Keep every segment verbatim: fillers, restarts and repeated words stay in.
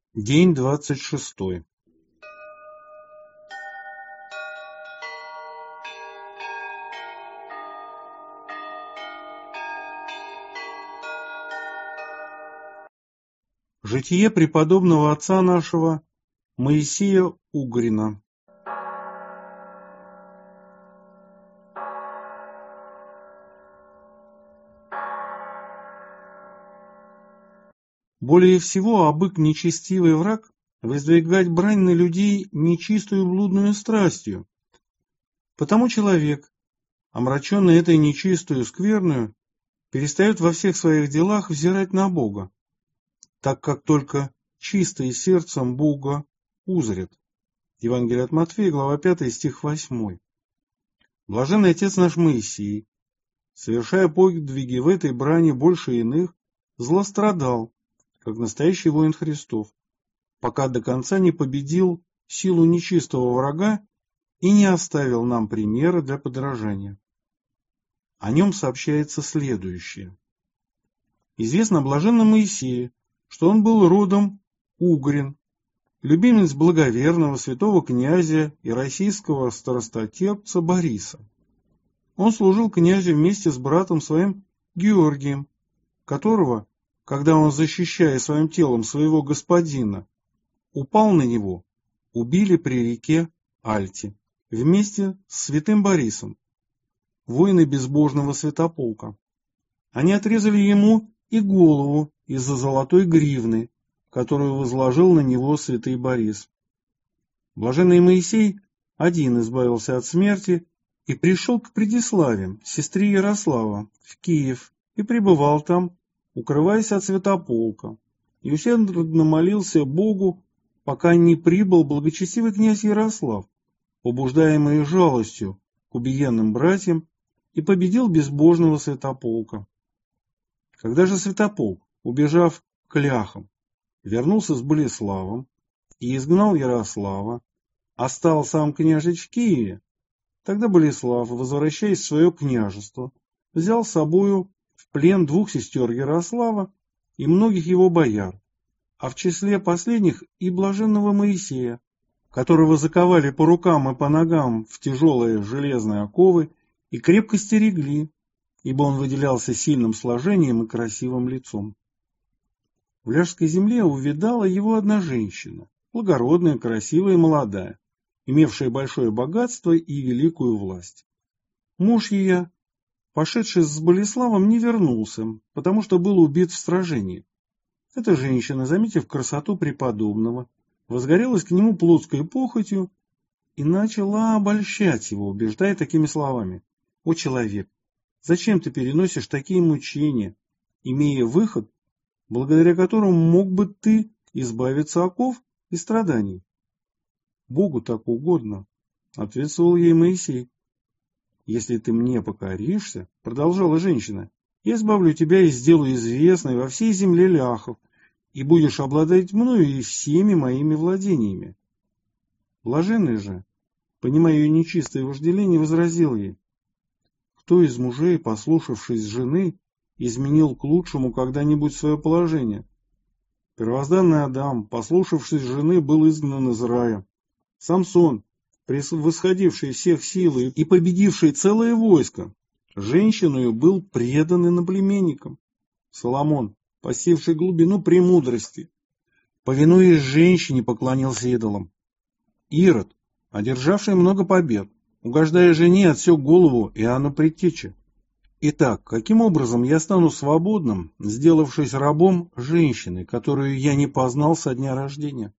День двадцать шестой. Житие преподобного отца нашего Моисея Угрина. Более всего, абык нечестивый враг воздвигать брань на людей нечистую блудную страстью. Потому человек, омраченный этой нечистую скверную, перестает во всех своих делах взирать на Бога, так как только чистые сердцем Бога узрят. Евангелие от Матфея, глава пятая, стих восьмой. Блаженный отец наш Моисей, совершая подвиги в этой брани больше иных, злострадал, как настоящий воин Христов, пока до конца не победил силу нечистого врага и не оставил нам примера для подражания. О нем сообщается следующее. Известно о блаженном Моисее, что он был родом Угрин, любимец благоверного святого князя и российского старостотерпца Бориса. Он служил князю вместе с братом своим Георгием, которого, когда он, защищая своим телом своего господина, упал на него, убили при реке Альте, вместе с святым Борисом, воины безбожного святополка. Они отрезали ему и голову из-за золотой гривны, которую возложил на него святый Борис. Блаженный Моисей один избавился от смерти и пришел к Предиславе, сестре Ярослава, в Киев, и пребывал там, укрываясь от святополка, и усердно молился Богу, пока не прибыл благочестивый князь Ярослав, побуждаемый жалостью к убиенным братьям, и победил безбожного святополка. Когда же святополк, убежав к ляхам, вернулся с Болеславом и изгнал Ярослава, а стал сам княжич в Киеве, тогда Болеслав, возвращаясь в свое княжество, взял с собою в плен двух сестер Ярослава и многих его бояр, а в числе последних и блаженного Моисея, которого заковали по рукам и по ногам в тяжелые железные оковы и крепко стерегли, ибо он выделялся сильным сложением и красивым лицом. В ляжской земле увидала его одна женщина, благородная, красивая и молодая, имевшая большое богатство и великую власть. Муж ее, пошедший с Болеславом, не вернулся, потому что был убит в сражении. Эта женщина, заметив красоту преподобного, возгорелась к нему плотской похотью и начала обольщать его, убеждая такими словами: «О человек, зачем ты переносишь такие мучения, имея выход, благодаря которому мог бы ты избавиться от оков и страданий?» «Богу так угодно», — ответствовал ей Моисей. «Если ты мне покоришься, — продолжала женщина, — я избавлю тебя и сделаю известной во всей земле ляхов, и будешь обладать мною и всеми моими владениями». Блаженный же, понимая ее нечистое вожделение, возразил ей: «Кто из мужей, послушавшись жены, изменил к лучшему когда-нибудь свое положение? Первозданный Адам, послушавшись жены, был изгнан из рая. Самсон, превосходивший всех силой и победивший целое войско, женщиною был предан иноплеменникам. Соломон, постигший глубину премудрости, повинуясь женщине, поклонился идолам. Ирод, одержавший много побед, угождая жене, отсек голову Иоанну Предтече. Итак, каким образом я стану свободным, сделавшись рабом женщины, которую я не познал со дня рождения?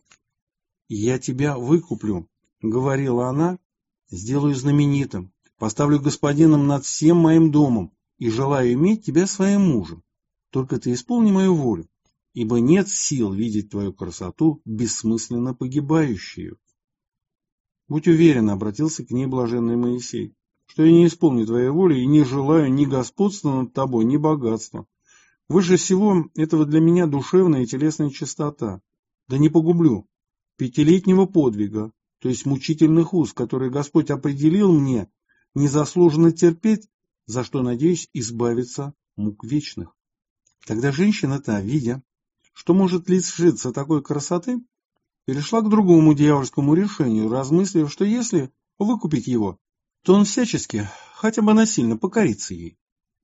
«Я тебя выкуплю», — говорила она, — «сделаю знаменитым, поставлю господином над всем моим домом и желаю иметь тебя своим мужем. Только ты исполни мою волю, ибо нет сил видеть твою красоту, бессмысленно погибающую». «Будь уверен», — обратился к ней блаженный Моисей, — «что я не исполню твоей воли и не желаю ни господства над тобой, ни богатства. Выше всего этого для меня душевная и телесная чистота. Да не погублю пятилетнего подвига, то есть мучительных уз, которые Господь определил мне незаслуженно терпеть, за что надеюсь избавиться мук вечных». Тогда женщина та, видя, что может лишиться такой красоты, перешла к другому дьявольскому решению, размыслив, что если выкупить его, то он всячески, хотя бы насильно, покорится ей.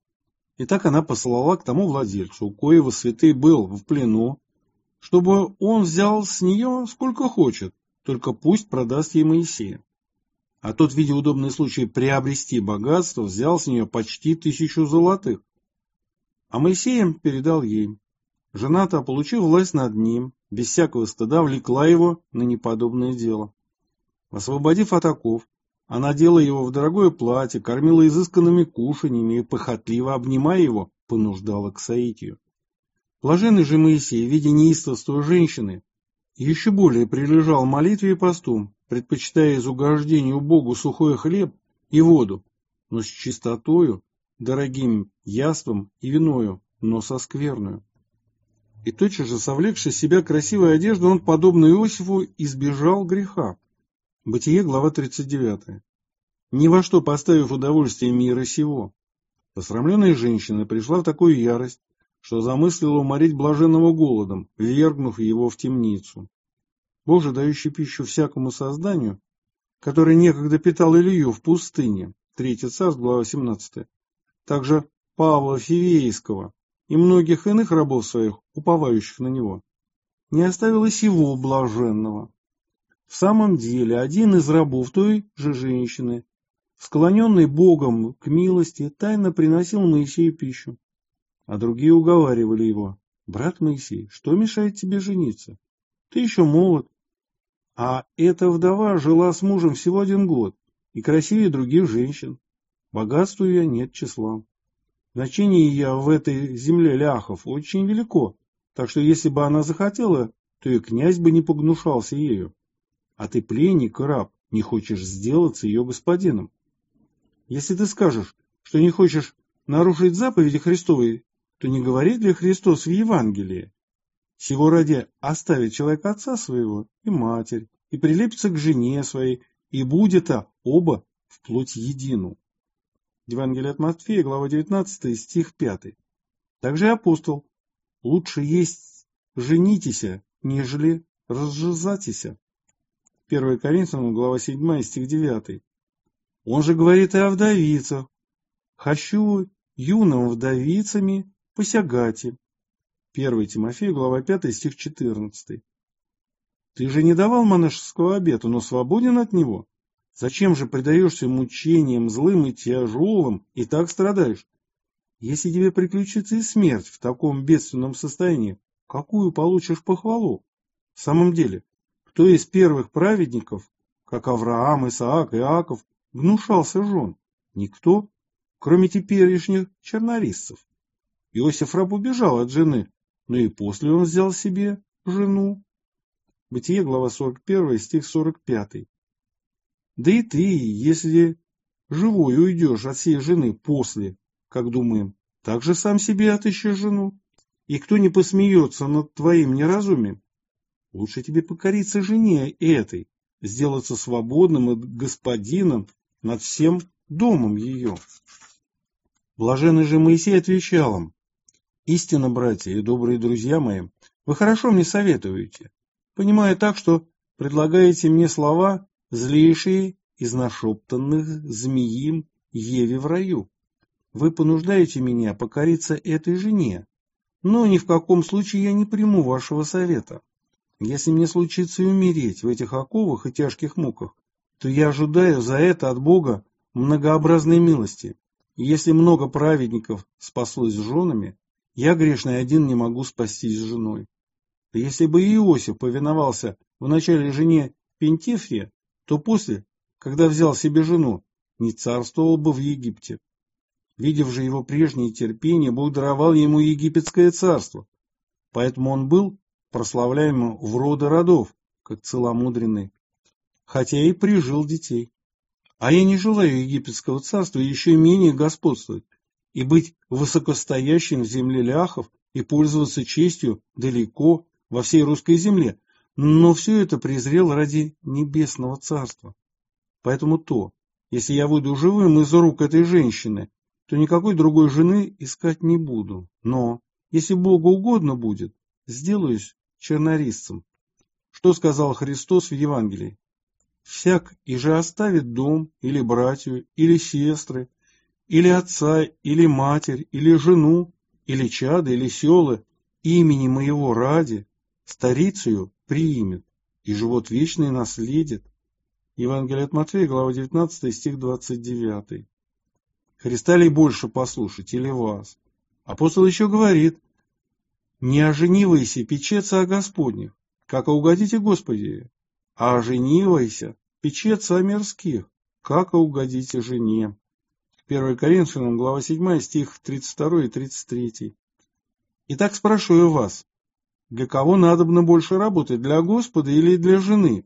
И так она послала к тому владельцу, у коего святый был в плену, чтобы он взял с нее сколько хочет, только пусть продаст ей Моисея. А тот, видя удобный случай приобрести богатство, взял с нее почти тысячу золотых. А Моисея передал ей. Жена-то, получив власть над ним, без всякого стыда влекла его на неподобное дело. Освободив от оков, она одела его в дорогое платье, кормила изысканными кушаньями и, похотливо обнимая его, понуждала к соитию. Блаженный же Моисей, видя неистовство женщины, еще более прилежал молитве и посту, предпочитая из угождения Богу сухой хлеб и воду, но с чистотою, дорогим яством и виною, но со скверною. И тотчас же, совлекши себя красивой одежды, он, подобно Иосифу, избежал греха. Бытие, глава тридцать девятая. Ни во что поставив удовольствие мира сего. Посрамленная женщина пришла в такую ярость, что замыслила уморить блаженного голодом, ввергнув его в темницу. Бог же, дающий пищу всякому созданию, который некогда питал Илью в пустыне, третье царство, глава семнадцатая, также Павла Фивейского и многих иных рабов своих, уповающих на него, не оставил и сего блаженного. В самом деле, один из рабов той же женщины, склоненный Богом к милости, тайно приносил Моисею пищу, а другие уговаривали его: «Брат Моисей, что мешает тебе жениться? Ты еще молод». А эта вдова жила с мужем всего один год и красивее других женщин. Богатству ее нет числа. Значение ее в этой земле ляхов очень велико, так что если бы она захотела, то и князь бы не погнушался ею. А ты, пленник и раб, не хочешь сделаться ее господином. Если ты скажешь, что не хочешь нарушить заповеди Христовой, то не говорит ли Христос в Евангелии: сего ради оставит человек отца своего и матерь, и прилепится к жене своей, и будет оба вплоть едину. Евангелие от Матфея, глава девятнадцатая, стих пятый. Также и апостол: лучше есть женитеся, нежели разжизатися. первое Коринфянам, глава седьмая, стих девятый. Он же говорит и о вдовицах: «Хочу юным вдовицами посягати». первое Тимофея, глава пятая, стих четырнадцатый. Ты же не давал монашеского обета, но свободен от него. Зачем же предаешься мучениям злым и тяжелым, и так страдаешь? Если тебе приключится и смерть в таком бедственном состоянии, какую получишь похвалу? В самом деле, кто из первых праведников, как Авраам, Исаак, Иаков, гнушался жен? Никто, кроме теперешних чернорисцев. Иосиф раб убежал от жены, но и после он взял себе жену. Бытие, глава сорок первая, стих сорок пятый. Да и ты, если живой уйдешь от сей жены после, как думаем, так же сам себе отыщешь жену. И кто не посмеется над твоим неразумием, лучше тебе покориться жене этой, сделаться свободным и господином над всем домом ее. Блаженный же Моисей отвечал им: истинно, братья и добрые друзья мои, вы хорошо мне советуете, понимая так, что предлагаете мне слова, злейшие из нашептанных змеим Еве в раю. Вы понуждаете меня покориться этой жене, но ни в каком случае я не приму вашего совета. Если мне случится и умереть в этих оковах и тяжких муках, то я ожидаю за это от Бога многообразной милости. И если много праведников спаслось с женами, я, грешный, один не могу спастись с женой. Если бы Иосиф повиновался вначале жене Пентифре, то после, когда взял себе жену, не царствовал бы в Египте. Видев же его прежнее терпение, Бог даровал ему египетское царство, поэтому он был прославляем в роды родов, как целомудренный, хотя и прижил детей. А я не желаю египетского царства еще менее господствовать и быть высокостоящим в земле ляхов и пользоваться честью далеко во всей русской земле, но все это презрел ради небесного царства. Поэтому то, если я выйду живым из рук этой женщины, то никакой другой жены искать не буду. Но, если Богу угодно будет, сделаюсь чернорисцем. Что сказал Христос в Евангелии? Всяк и же оставит дом, или братью, или сестры, или отца, или матерь, или жену, или чада, или селы, имени моего ради, старицею приимет, и живот вечный наследит. Евангелие от Матфея, глава девятнадцатая, стих двадцать девятый. Христа ли больше послушать, или вас? Апостол еще говорит, не оженивайся печется о Господних, как угодите Господи, а оженивайся печется о мирских, как угодите жене. первое Коринфянам, глава седьмая, стих тридцать второй и тридцать третий. Итак, спрашиваю вас, для кого надобно больше работать, для Господа или для жены?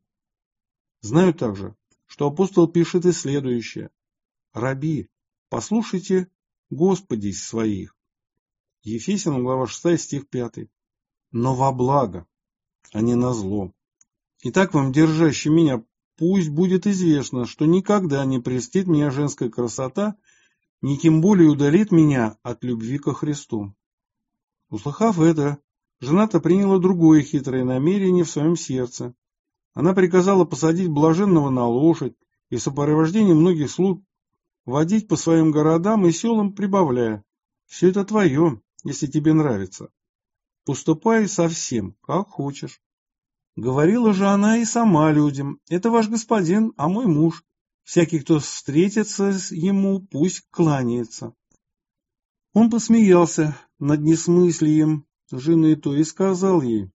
Знаю также, что апостол пишет и следующее. Раби, послушайте Господей своих. Ефесянам, глава шестая, стих пятый. Но во благо, а не на зло. Итак, вам, держащим меня, пусть будет известно, что никогда не прельстит меня женская красота, ни тем более удалит меня от любви ко Христу. Услыхав это, жена-то приняла другое хитрое намерение в своем сердце. Она приказала посадить блаженного на лошадь и в сопровождении многих слуг водить по своим городам и селам, прибавляя: «Все это твое, если тебе нравится. Поступай совсем, как хочешь». Говорила же она и сама людям: «Это ваш господин, а мой муж. Всякий, кто встретится ему, пусть кланяется». Он посмеялся над несмыслием жены то и сказал ей: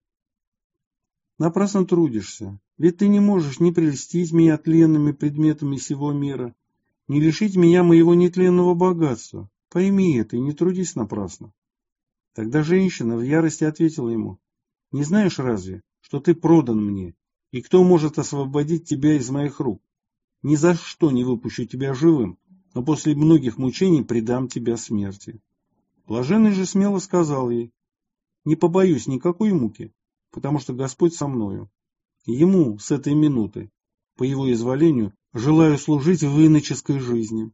«Напрасно трудишься, ведь ты не можешь ни прельстить меня тленными предметами сего мира, ни лишить меня моего нетленного богатства. Пойми это и не трудись напрасно». Тогда женщина в ярости ответила ему: «Не знаешь разве, что ты продан мне, и кто может освободить тебя из моих рук? Ни за что не выпущу тебя живым, но после многих мучений предам тебя смерти». Блаженный же смело сказал ей: «Не побоюсь никакой муки, потому что Господь со мною. Ему с этой минуты, по его изволению, желаю служить в иноческой жизни».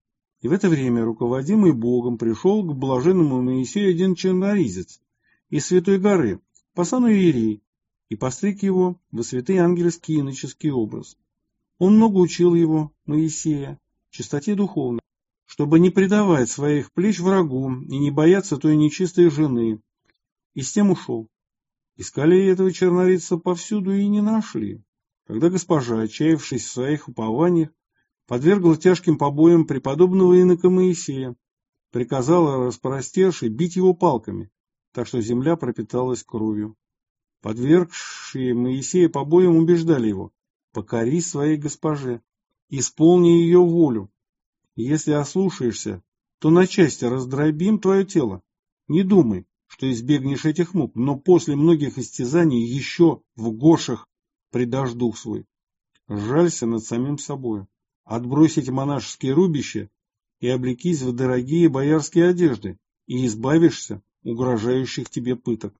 И в это время, руководимый Богом, пришел к блаженному Моисею один черноризец из Святой горы, по сану иерей, и постриг его во святый ангельский иноческий образ. Он много учил его, Моисея, чистоте духовной, чтобы не предавать своих плеч врагу и не бояться той нечистой жены, и с тем ушел. Искали этого чернорисца повсюду и не нашли. Тогда госпожа, отчаявшись в своих упованиях, подвергла тяжким побоям преподобного инока Моисея, приказала, распростерши, бить его палками, так что земля пропиталась кровью. Подвергшие Моисея побоям убеждали его: «Покорись своей госпоже, исполни ее волю. Если ослушаешься, то на части раздробим твое тело. Не думай, что избегнешь этих мук, но после многих истязаний еще в гошах предашь дух свой. Жалься над самим собою, отбросить монашеские рубища и облекись в дорогие боярские одежды, и избавишься угрожающих тебе пыток».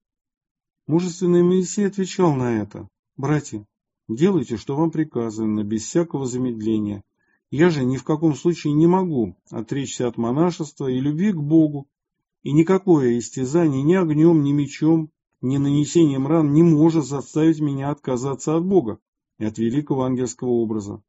Мужественный Моисей отвечал на это: «Братья, делайте, что вам приказано, без всякого замедления. Я же ни в каком случае не могу отречься от монашества и любви к Богу, и никакое истязание ни огнем, ни мечом, ни нанесением ран не может заставить меня отказаться от Бога и от великого ангельского образа.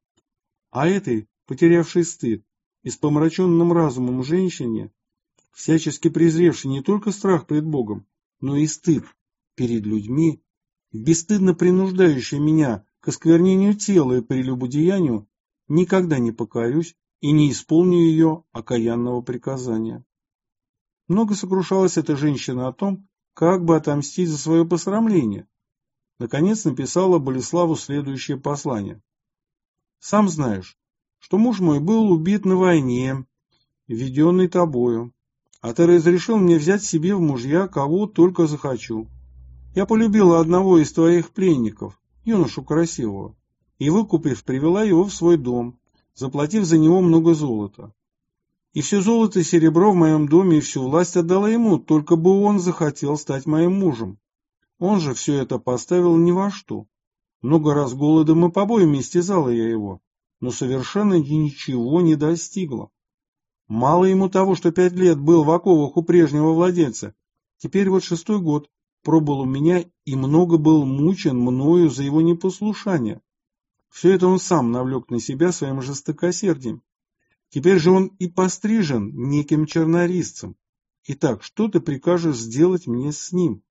А этой, потерявшей стыд и с помраченным разумом женщине, всячески презревшей не только страх пред Богом, но и стыд перед людьми, бесстыдно принуждающей меня к осквернению тела и прелюбодеянию, никогда не покорюсь и не исполню ее окаянного приказания». Много сокрушалась эта женщина о том, как бы отомстить за свое посрамление. Наконец написала Болеславу следующее послание: «Сам знаешь, что муж мой был убит на войне, веденной тобою, а ты разрешил мне взять себе в мужья кого только захочу. Я полюбила одного из твоих пленников, юношу красивого, и, выкупив, привела его в свой дом, заплатив за него много золота. И все золото и серебро в моем доме и всю власть отдала ему, только бы он захотел стать моим мужем. Он же все это поставил ни во что. Много раз голодом и побоями истязала я его, но совершенно ничего не достигла. Мало ему того, что пять лет был в оковах у прежнего владельца, теперь вот шестой год, пробыл у меня и много был мучен мною за его непослушание. Все это он сам навлек на себя своим жестокосердием. Теперь же он и пострижен неким чернорисцем. Итак, что ты прикажешь сделать мне с ним?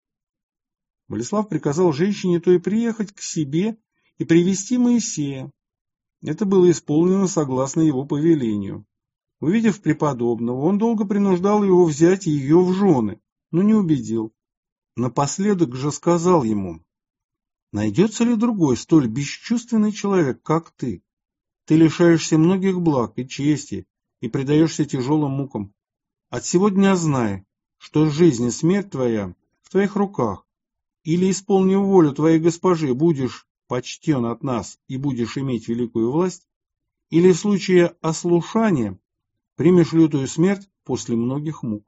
Болеслав приказал женщине той приехать к себе и привести Моисея. Это было исполнено согласно его повелению. Увидев преподобного, он долго принуждал его взять ее в жены, но не убедил. Напоследок же сказал ему: «Найдется ли другой столь бесчувственный человек, как ты? Ты лишаешься многих благ и чести и предаешься тяжелым мукам. От сего дня знай, что жизнь и смерть твоя в твоих руках. Или, исполнив волю твоей госпожи, будешь почтен от нас и будешь иметь великую власть, или в случае ослушания примешь лютую смерть после многих мук».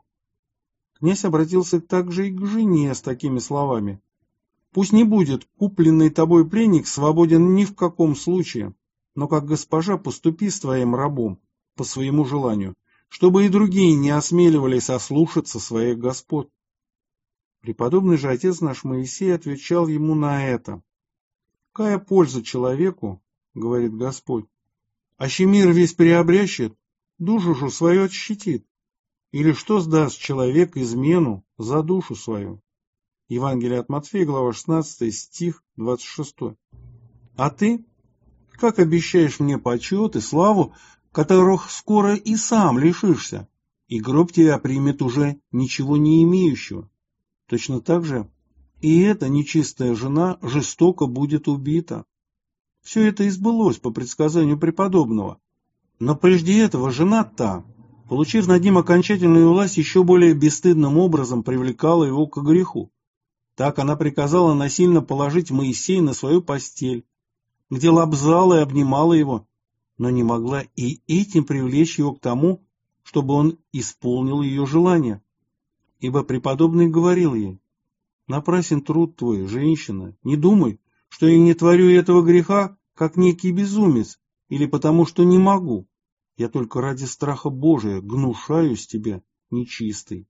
Князь обратился также и к жене с такими словами: «Пусть не будет купленный тобой пленник свободен ни в каком случае, но как госпожа поступи с твоим рабом по своему желанию, чтобы и другие не осмеливались ослушаться своих господ». Преподобный же отец наш Моисей отвечал ему на это: «Какая польза человеку, — говорит Господь, — аще мир весь приобрящет, душу же свою отщитит? Или что сдаст человек измену за душу свою?» Евангелие от Матфея, глава шестнадцатая, стих двадцать шестой. «А ты, как обещаешь мне почет и славу, которых скоро и сам лишишься, и гроб тебя примет уже ничего не имеющего? Точно так же и эта нечистая жена жестоко будет убита». Все это и сбылось по предсказанию преподобного. Но прежде этого жена та, получив над ним окончательную власть, еще более бесстыдным образом привлекала его к греху. Так она приказала насильно положить Моисея на свою постель, где лобзала и обнимала его, но не могла и этим привлечь его к тому, чтобы он исполнил ее желание. Ибо преподобный говорил ей: «Напрасен труд твой, женщина, не думай, что я не творю этого греха, как некий безумец, или потому что не могу. Я только ради страха Божия гнушаюсь тебя, нечистый».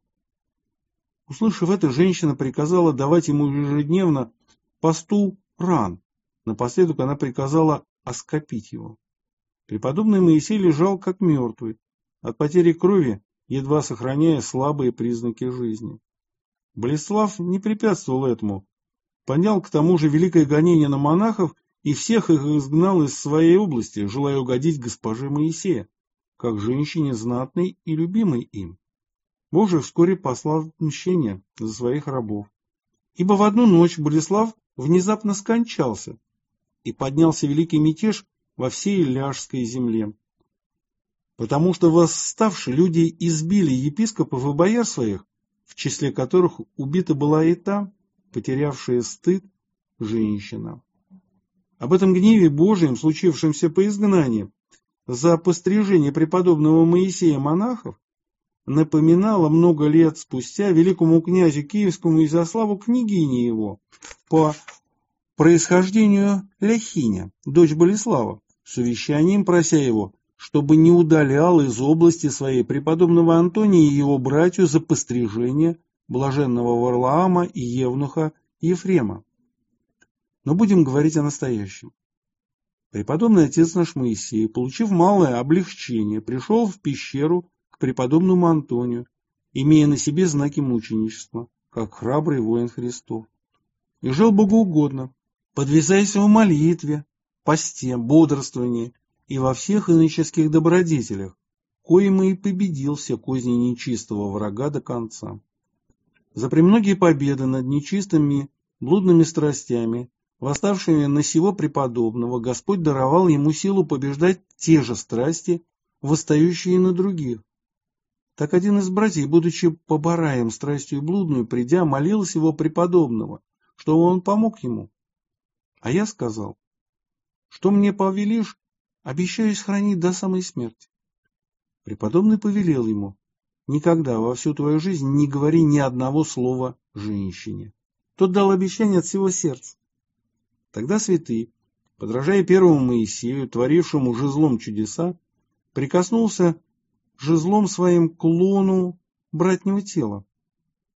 Услышав это, женщина приказала давать ему ежедневно по сту ран. Напоследок она приказала оскопить его. Преподобный Моисей лежал как мертвый, от потери крови, едва сохраняя слабые признаки жизни. Болеслав не препятствовал этому, поднял к тому же великое гонение на монахов и всех их изгнал из своей области, желая угодить госпоже Моисея, как женщине знатной и любимой им. Бог же вскоре послал отмщение за своих рабов. Ибо в одну ночь Болеслав внезапно скончался, и поднялся великий мятеж во всей Ляжской земле. Потому что восставшие люди избили епископов и бояр своих, в числе которых убита была и та, потерявшая стыд, женщина. Об этом гневе Божием, случившемся по изгнанию, за пострижение преподобного Моисея монахов, напоминала много лет спустя великому князю Киевскому Изяславу княгине его, по происхождению Ляхиня, дочь Болеслава, с увещанием прося его, чтобы не удалял из области своей преподобного Антония и его братью за пострижение блаженного Варлаама и евнуха Ефрема. Но будем говорить о настоящем. Преподобный отец наш Моисей, получив малое облегчение, пришел в пещеру к преподобному Антонию, имея на себе знаки мученичества, как храбрый воин Христов, и жил богоугодно, подвязаясь в молитве, посте, бодрствовании и во всех иноческих добродетелях, коим и победил все козни нечистого врага до конца. За премногие победы над нечистыми блудными страстями, восставшими на сего преподобного, Господь даровал ему силу побеждать те же страсти, восстающие на других. Так один из братьев, будучи побораем страстью блудную, придя, молился его преподобного, чтобы он помог ему. А я сказал: что мне повелишь, обещаюсь хранить до самой смерти. Преподобный повелел ему: никогда во всю твою жизнь не говори ни одного слова женщине. Тот дал обещание от всего сердца. Тогда святый, подражая первому Моисею, творившему жезлом чудеса, прикоснулся жезлом своим к лону братнего тела.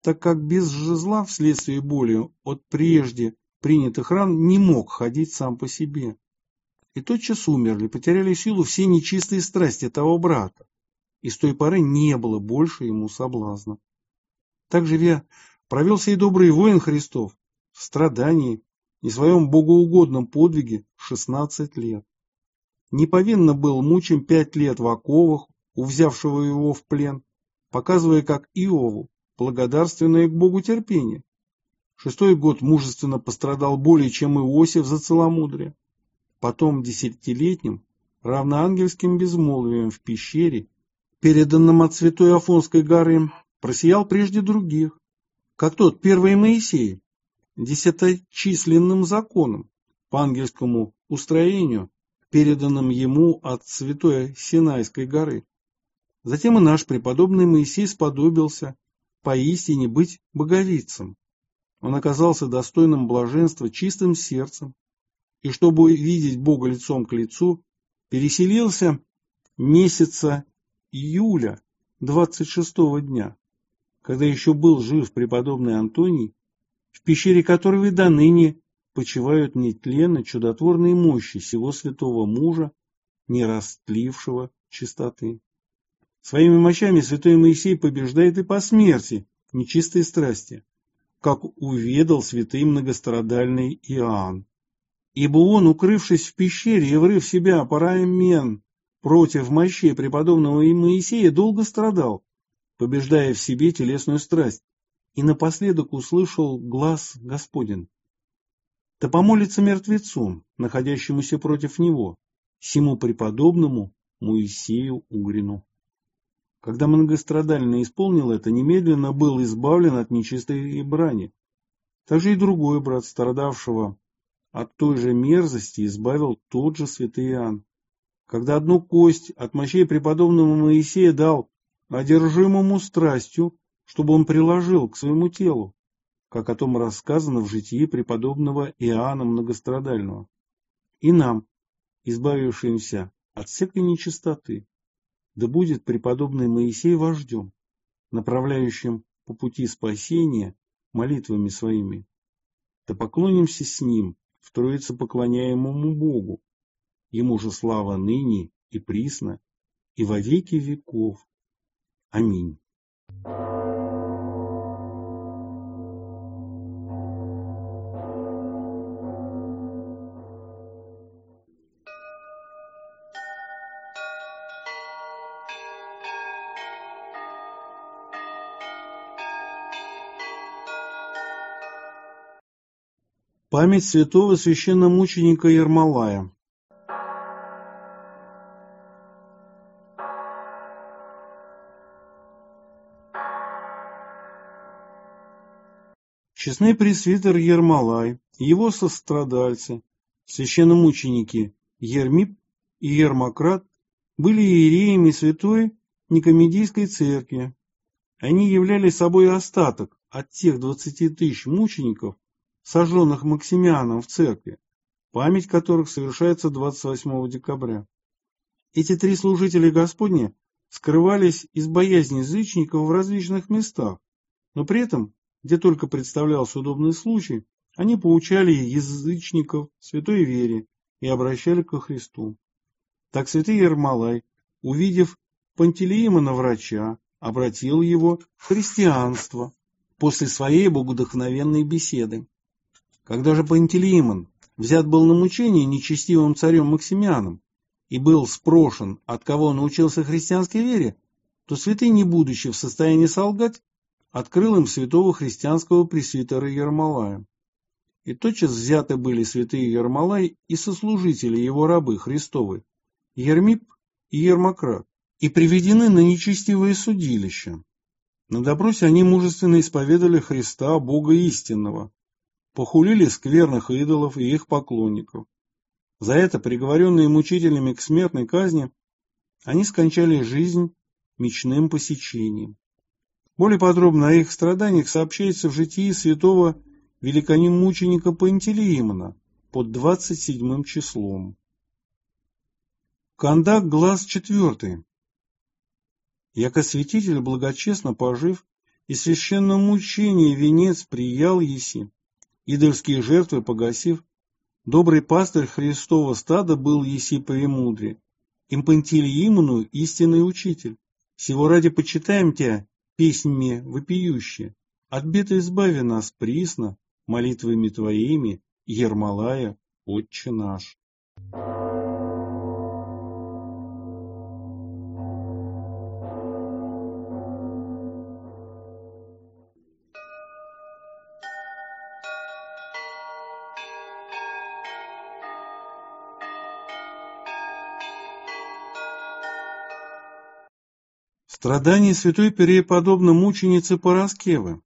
так как без жезла вследствие боли от прежде принятых ран не мог ходить сам по себе. И тотчас умерли, потеряли силу все нечистые страсти того брата, и с той поры не было больше ему соблазна. Так живя, провел сей добрый воин Христов в страдании и своем богоугодном подвиге шестнадцать лет. Неповинно был мучим пять лет в оковах у взявшего его в плен, показывая, как Иову, благодарственное к Богу терпение. Шестой год мужественно пострадал более, чем Иосиф за целомудрие. Потом десятилетним, равноангельским безмолвием в пещере, переданном от святой Афонской горы, просиял прежде других, как тот первый Моисей, десяточисленным законом, по ангельскому устроению, переданным ему от святой Синайской горы. Затем и наш преподобный Моисей сподобился поистине быть боговидцем. Он оказался достойным блаженства чистым сердцем, и чтобы видеть Бога лицом к лицу, переселился месяца июля двадцать шестого дня, когда еще был жив преподобный Антоний, в пещере которого и до ныне почивают нетленно чудотворные мощи сего святого мужа, не растлившего чистоты. Своими мощами святой Моисей побеждает и по смерти нечистые страсти, как уведал святый многострадальный Иоанн. Ибо он, укрывшись в пещере и врыв себя парамен против мощей преподобного Моисея, долго страдал, побеждая в себе телесную страсть, и напоследок услышал глас Господень: да помолится мертвецу, находящемуся против него, сему преподобному Моисею Угрину. Когда многострадальный исполнил это, немедленно был избавлен от нечистой брани. Также и другой брат, страдавшего от той же мерзости, избавил тот же святый Иоанн, когда одну кость от мощей преподобного Моисея дал одержимому страстью, чтобы он приложил к своему телу, как о том рассказано в житии преподобного Иоанна Многострадального. И нам, избавившимся от всякой нечистоты, да будет преподобный Моисей вождем, направляющим по пути спасения молитвами своими. Да поклонимся с ним в Троице поклоняемому Богу. Ему же слава ныне и присно, и во веки веков. Аминь. Память святого священномученика Ермолая. Честный пресвитер Ермолай, его сострадальцы, священномученики Ермип и Ермократ были иереями святой Никомедийской церкви. Они являли собой остаток от тех двадцати тысяч мучеников, сожженных Максимианом в церкви, память которых совершается двадцать восьмого декабря. Эти три служителя Господня скрывались из боязни язычников в различных местах, но при этом, где только представлялся удобный случай, они поучали язычников святой вере и обращали ко Христу. Так святый Ермолай, увидев Пантелеимона врача, обратил его в христианство после своей богодухновенной беседы. Когда же Пантелеимон взят был на мучение нечестивым царем Максимианом и был спрошен, от кого он научился христианской вере, то святый, не будучи в состоянии солгать, открыл им святого христианского пресвитера Ермолая. И тотчас взяты были святые Ермолай и сослужители его рабы Христовы, Ермип и Ермократ, и приведены на нечестивое судилище. На допросе они мужественно исповедали Христа, Бога истинного, похулили скверных идолов и их поклонников. За это, приговоренные мучителями к смертной казни, они скончали жизнь мечным посечением. Более подробно о их страданиях сообщается в житии святого великомученика Пантелеимона под двадцать седьмым числом. Кондак глаз четвертый. Яко святитель, благочестно пожив, и священном мучении венец приял еси, идольские жертвы погасив, добрый пастырь Христова стада был еси премудрее, импантилиимну истинный учитель. Сего ради почитаем тебя, песнями вопиющие, от бед избави нас присно, молитвами твоими, Ермолая, Отче наш. Страдания святой преподобной мученицы Параскевы.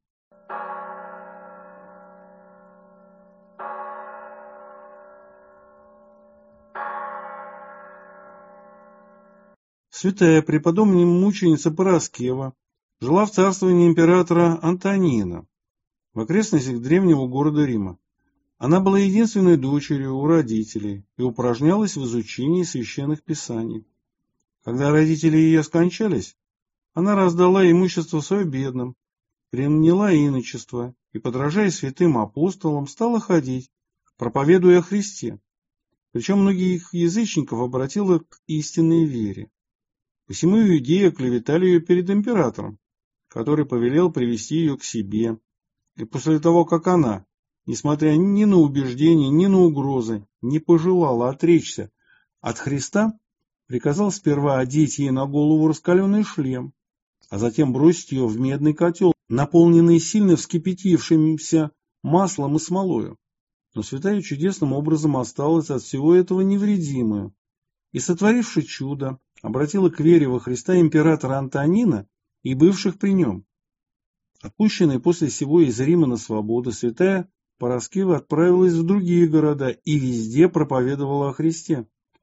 Святая преподобная мученица Параскева жила в царствовании императора Антонина в окрестностях древнего города Рима. Она была единственной дочерью у родителей и упражнялась в изучении священных писаний. Когда родители ее скончались, она раздала имущество свое бедным, приняла иночество и, подражая святым апостолам, стала ходить, проповедуя о Христе. Причем многих язычников обратила к истинной вере. Посему иудеи оклеветали ее перед императором, который повелел привести ее к себе. И после того, как она, несмотря ни на убеждения, ни на угрозы, не пожелала отречься от Христа, приказал сперва одеть ей на голову раскаленный шлем, а затем бросить ее в медный котел, наполненный сильно вскипятившимся маслом и смолою. Но святая чудесным образом осталась от всего этого невредимая и, сотворивши чудо, обратила к вере во Христа императора Антонина и бывших при нем. Отпущенная после сего из Рима на свободу, святая Параскева отправилась в другие города и везде проповедовала о Христе.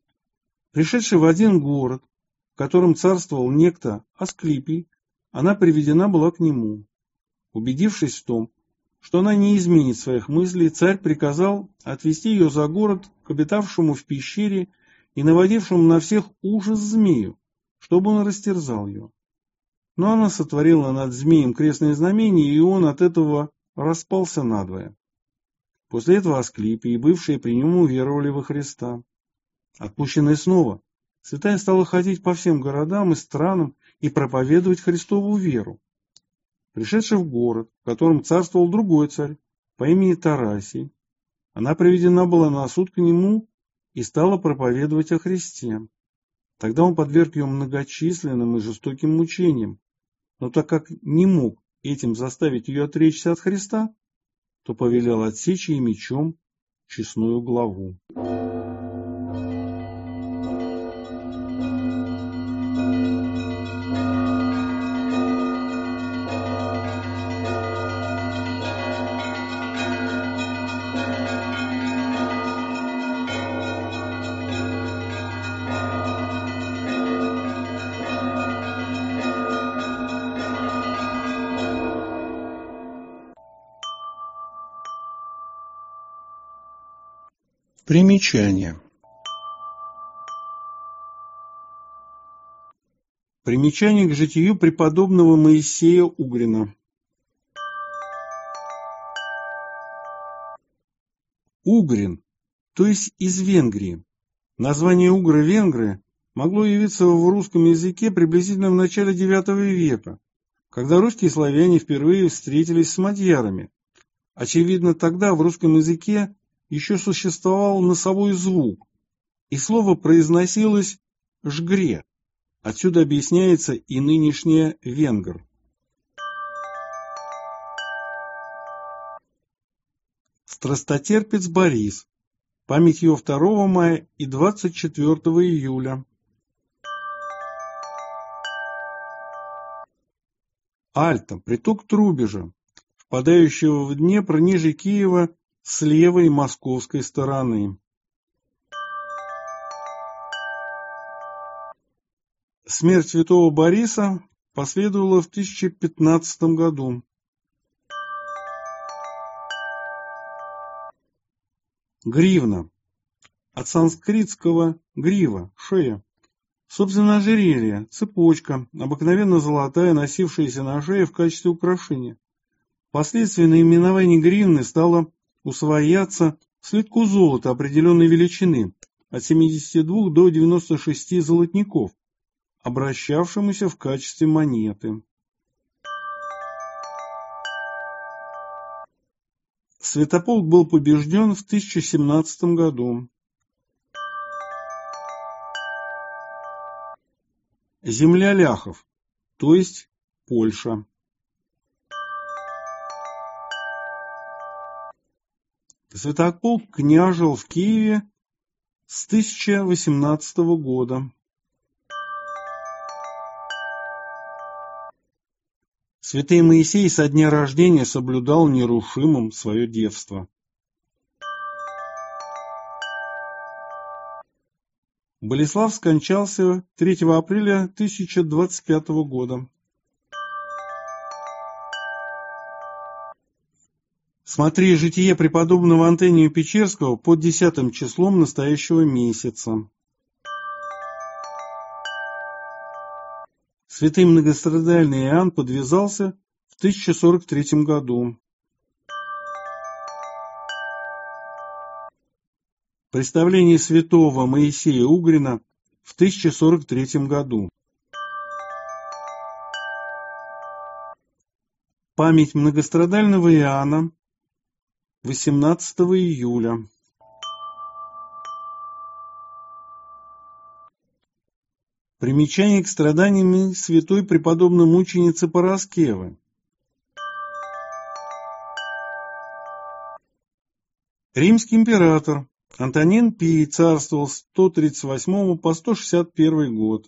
Пришедший в один город, в котором царствовал некто Асклепий, она приведена была к нему. Убедившись в том, что она не изменит своих мыслей, царь приказал отвести ее за город к обитавшему в пещере и наводившему на всех ужас змею, чтобы он растерзал ее. Но она сотворила над змеем крестное знамение, и он от этого распался надвое. После этого Асклепий и бывшие при нем уверовали во Христа. Отпущенная снова, святая стала ходить по всем городам и странам и проповедовать Христову веру. Пришедший в город, в котором царствовал другой царь по имени Тарасий, она приведена была на суд к нему и стала проповедовать о Христе. Тогда он подверг ее многочисленным и жестоким мучениям, но так как не мог этим заставить ее отречься от Христа, то повелел отсечь ей мечом честную главу. Примечание. Примечание к житию преподобного Моисея Угрина. Угрин, то есть из Венгрии. Название угро-венгры могло явиться в русском языке приблизительно в начале девятого века, когда русские славяне впервые встретились с мадьярами. Очевидно, тогда в русском языке еще существовал носовой звук, и слово произносилось «жгре». Отсюда объясняется и нынешнее «венгр». Страстотерпец Борис. Память его второго мая и двадцать четвёртого июля. Альта, приток Трубежа, впадающего в Днепр ниже Киева с левой московской стороны. Смерть святого Бориса последовала в тысяча пятнадцатом году. Гривна. От санскритского грива, шея. Собственно, ожерелье, цепочка, обыкновенно золотая, носившаяся на шее в качестве украшения. Впоследствии наименование гривны стало усвояться слитку золота определенной величины, от семидесяти двух до девяноста шести золотников, обращавшемуся в качестве монеты. Святополк был побежден в тысяча семнадцатом году. Земля ляхов, то есть Польша. Святополк княжил в Киеве с тысяча восемнадцатого года. Святый Моисей со дня рождения соблюдал нерушимым свое девство. Болеслав скончался третьего апреля тысяча двадцать пятого года. Смотри житие преподобного Антония Печерского под десятым числом настоящего месяца. Святый многострадальный Иоанн подвязался в тысяча сорок третьем году. Представление святого Моисея Угрина в тысяча сорок третьем году. Память многострадального Иоанна восемнадцатого июля. Примечание к страданиям святой преподобной мученицы Параскевы. Римский император Антонин Пий царствовал с сто тридцать восьмого по сто шестьдесят первый год.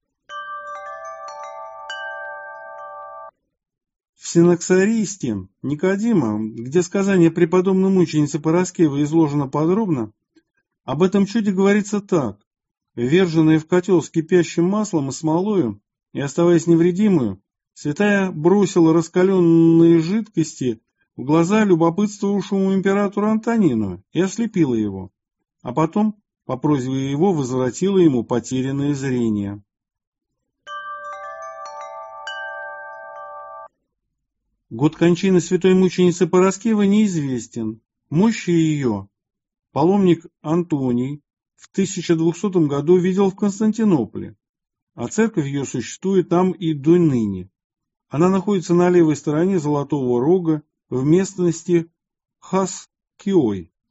В Синаксаристе Никодима, где сказание преподобной мученицы Параскевы изложено подробно, об этом чуде говорится так. Вверженная в котел с кипящим маслом и смолою, и оставаясь невредимую, святая бросила раскаленные жидкости в глаза любопытствовавшему императору Антонину и ослепила его, а потом, по просьбе его, возвратила ему потерянное зрение. Год кончины святой мученицы Параскевы неизвестен. Мощи ее паломник Антоний в тысяча двухсотом году видел в Константинополе, а церковь ее существует там и до ныне. Она находится на левой стороне Золотого Рога в местности Хас-Киой.